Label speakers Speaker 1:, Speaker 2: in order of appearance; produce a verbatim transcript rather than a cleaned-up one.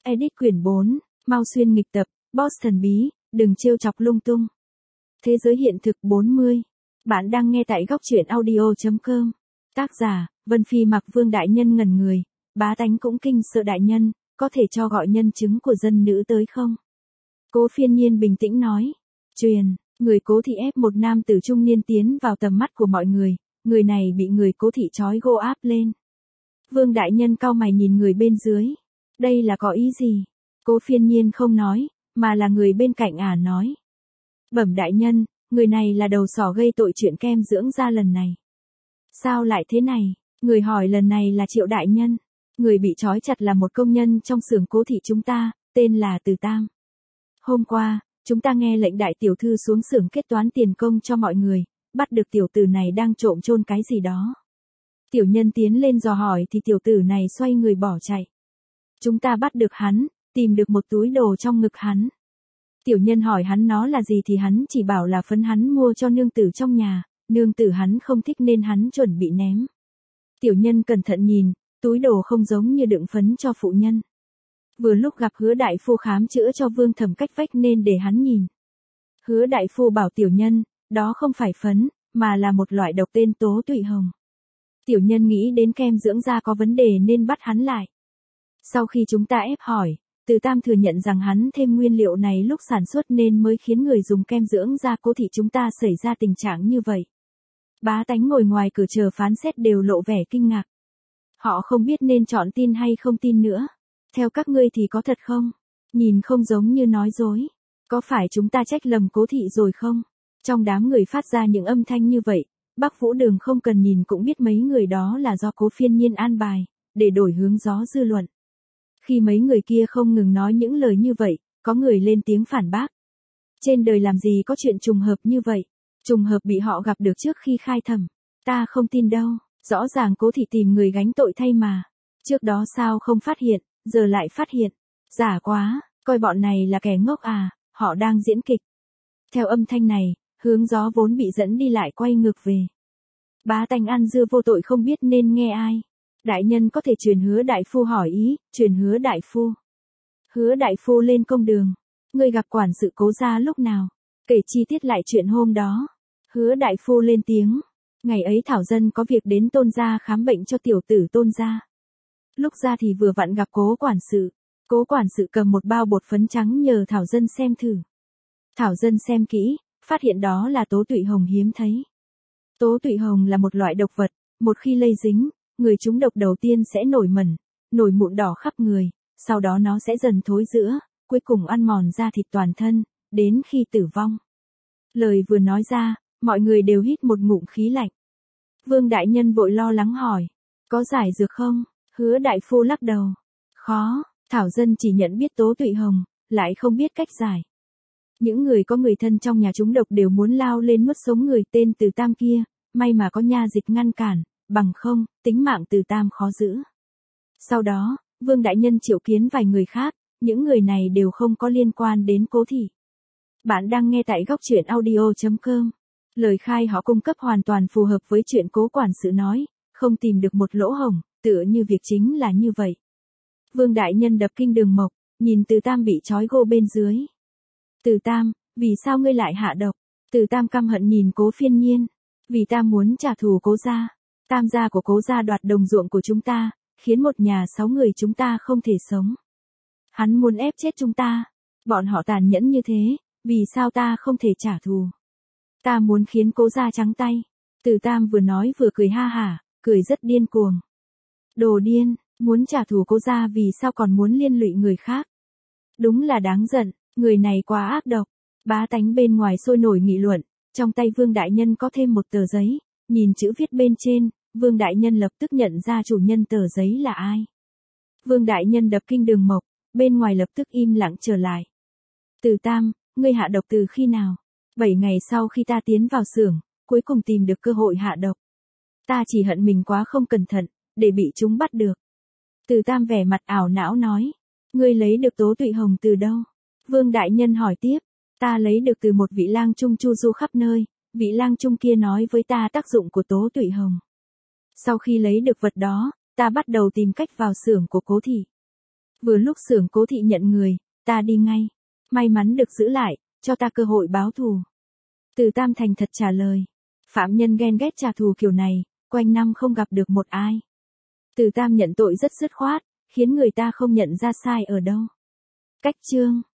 Speaker 1: Edit quyển bốn, mau xuyên nghịch tập, boss thần bí, đừng trêu chọc lung tung. Thế giới hiện thực bốn mươi. Bạn đang nghe tại góc truyện audio chấm com. Tác giả, Vân Phi mặc Vương đại nhân ngẩn người, bá tánh cũng kinh sợ đại nhân, có thể cho gọi nhân chứng của dân nữ tới không? Cố Phiên Nhiên bình tĩnh nói. Truyền, người Cố thị ép một nam tử trung niên tiến vào tầm mắt của mọi người, người này bị người Cố thị trói gô áp lên. Vương đại nhân cau mày nhìn người bên dưới. Đây là có ý gì? Cố Phiên Nhiên không nói, mà là người bên cạnh ả nói. Bẩm đại nhân, người này là đầu sỏ gây tội chuyện kem dưỡng da lần này. Sao lại thế này? Người hỏi lần này là Triệu đại nhân. Người bị trói chặt là một công nhân trong xưởng Cố thị chúng ta, tên là Từ Tam. Hôm qua, chúng ta nghe lệnh đại tiểu thư xuống xưởng kết toán tiền công cho mọi người, bắt được tiểu tử này đang trộm chôn cái gì đó. Tiểu nhân tiến lên dò hỏi thì tiểu tử này xoay người bỏ chạy. Chúng ta bắt được hắn, tìm được một túi đồ trong ngực hắn. Tiểu nhân hỏi hắn nó là gì thì hắn chỉ bảo là phấn hắn mua cho nương tử trong nhà, nương tử hắn không thích nên hắn chuẩn bị ném. Tiểu nhân cẩn thận nhìn, túi đồ không giống như đựng phấn cho phụ nhân. Vừa lúc gặp Hứa đại phu khám chữa cho Vương Thẩm cách vách nên để hắn nhìn. Hứa đại phu bảo tiểu nhân, đó không phải phấn, mà là một loại độc tên tố tụy hồng. Tiểu nhân nghĩ đến kem dưỡng da có vấn đề nên bắt hắn lại. Sau khi chúng ta ép hỏi, Từ Tam thừa nhận rằng hắn thêm nguyên liệu này lúc sản xuất nên mới khiến người dùng kem dưỡng da Cố thị chúng ta xảy ra tình trạng như vậy. Bá tánh ngồi ngoài cửa chờ phán xét đều lộ vẻ kinh ngạc. Họ không biết nên chọn tin hay không tin nữa. Theo các ngươi thì có thật không? Nhìn không giống như nói dối. Có phải chúng ta trách lầm Cố thị rồi không? Trong đám người phát ra những âm thanh như vậy, Bắc Vũ Đường không cần nhìn cũng biết mấy người đó là do Cố Phiên Nhiên an bài, để đổi hướng gió dư luận. Khi mấy người kia không ngừng nói những lời như vậy, có người lên tiếng phản bác. Trên đời làm gì có chuyện trùng hợp như vậy? Trùng hợp bị họ gặp được trước khi khai thẩm. Ta không tin đâu, rõ ràng Cố thị tìm người gánh tội thay mà. Trước đó sao không phát hiện, giờ lại phát hiện. Giả quá, coi bọn này là kẻ ngốc à, họ đang diễn kịch. Theo âm thanh này, hướng gió vốn bị dẫn đi lại quay ngược về. Bá tánh ăn dưa vô tội không biết nên nghe ai. Đại nhân có thể truyền Hứa đại phu hỏi ý, truyền Hứa đại phu. Hứa đại phu lên công đường. Ngươi gặp quản sự Cố gia lúc nào? Kể chi tiết lại chuyện hôm đó. Hứa đại phu lên tiếng. Ngày ấy Thảo Dân có việc đến Tôn gia khám bệnh cho tiểu tử Tôn gia. Lúc ra thì vừa vặn gặp Cố quản sự. Cố quản sự cầm một bao bột phấn trắng nhờ Thảo Dân xem thử. Thảo Dân xem kỹ, phát hiện đó là tố tụy hồng hiếm thấy. Tố tụy hồng là một loại độc vật, một khi lây dính, người trúng độc đầu tiên sẽ nổi mẩn, nổi mụn đỏ khắp người, sau đó nó sẽ dần thối rữa, cuối cùng ăn mòn da thịt toàn thân, đến khi tử vong. Lời vừa nói ra, mọi người đều hít một ngụm khí lạnh. Vương đại nhân vội lo lắng hỏi, có giải dược không? Hứa đại phu lắc đầu. Khó, Thảo Dân chỉ nhận biết tố tụy hồng, lại không biết cách giải. Những người có người thân trong nhà trúng độc đều muốn lao lên nuốt sống người tên Từ Tam kia, may mà có nha dịch ngăn cản, bằng không, tính mạng Từ Tam khó giữ. Sau đó, Vương đại nhân triệu kiến vài người khác, những người này đều không có liên quan đến Cố thị. Bạn đang nghe tại góc truyện audio chấm com. Lời khai họ cung cấp hoàn toàn phù hợp với chuyện Cố quản sự nói, không tìm được một lỗ hổng, tựa như việc chính là như vậy. Vương đại nhân đập kinh đường mộc, nhìn Từ Tam bị trói gô bên dưới. Từ Tam, vì sao ngươi lại hạ độc? Từ Tam căm hận nhìn Cố Phiên Nhiên. Vì ta muốn trả thù Cố gia. Tam gia của Cố gia đoạt đồng ruộng của chúng ta, khiến một nhà sáu người chúng ta không thể sống. Hắn muốn ép chết chúng ta. Bọn họ tàn nhẫn như thế, vì sao ta không thể trả thù? Ta muốn khiến Cố gia trắng tay. Từ Tam vừa nói vừa cười ha hả, cười rất điên cuồng. Đồ điên, muốn trả thù Cố gia vì sao còn muốn liên lụy người khác? Đúng là đáng giận. Người này quá ác độc. Bá tánh bên ngoài sôi nổi nghị luận, trong tay Vương đại nhân có thêm một tờ giấy, nhìn chữ viết bên trên, Vương đại nhân lập tức nhận ra chủ nhân tờ giấy là ai. Vương đại nhân đập kinh đường mộc, bên ngoài lập tức im lặng trở lại. Từ Tam, ngươi hạ độc từ khi nào? Bảy ngày sau khi ta tiến vào xưởng, cuối cùng tìm được cơ hội hạ độc. Ta chỉ hận mình quá không cẩn thận, để bị chúng bắt được. Từ Tam vẻ mặt ảo não nói, ngươi lấy được tố tụy hồng từ đâu? Vương đại nhân hỏi tiếp, ta lấy được từ một vị lang trung chu du khắp nơi, vị lang trung kia nói với ta tác dụng của tố tụy hồng. Sau khi lấy được vật đó, ta bắt đầu tìm cách vào xưởng của Cố thị. Vừa lúc xưởng Cố Thị nhận người, ta đi ngay. May mắn được giữ lại, cho ta cơ hội báo thù. Từ Tam thành thật trả lời. Phạm nhân ghen ghét trả thù kiểu này, quanh năm không gặp được một ai. Từ Tam nhận tội rất dứt khoát, khiến người ta không nhận ra sai ở đâu. Cách chương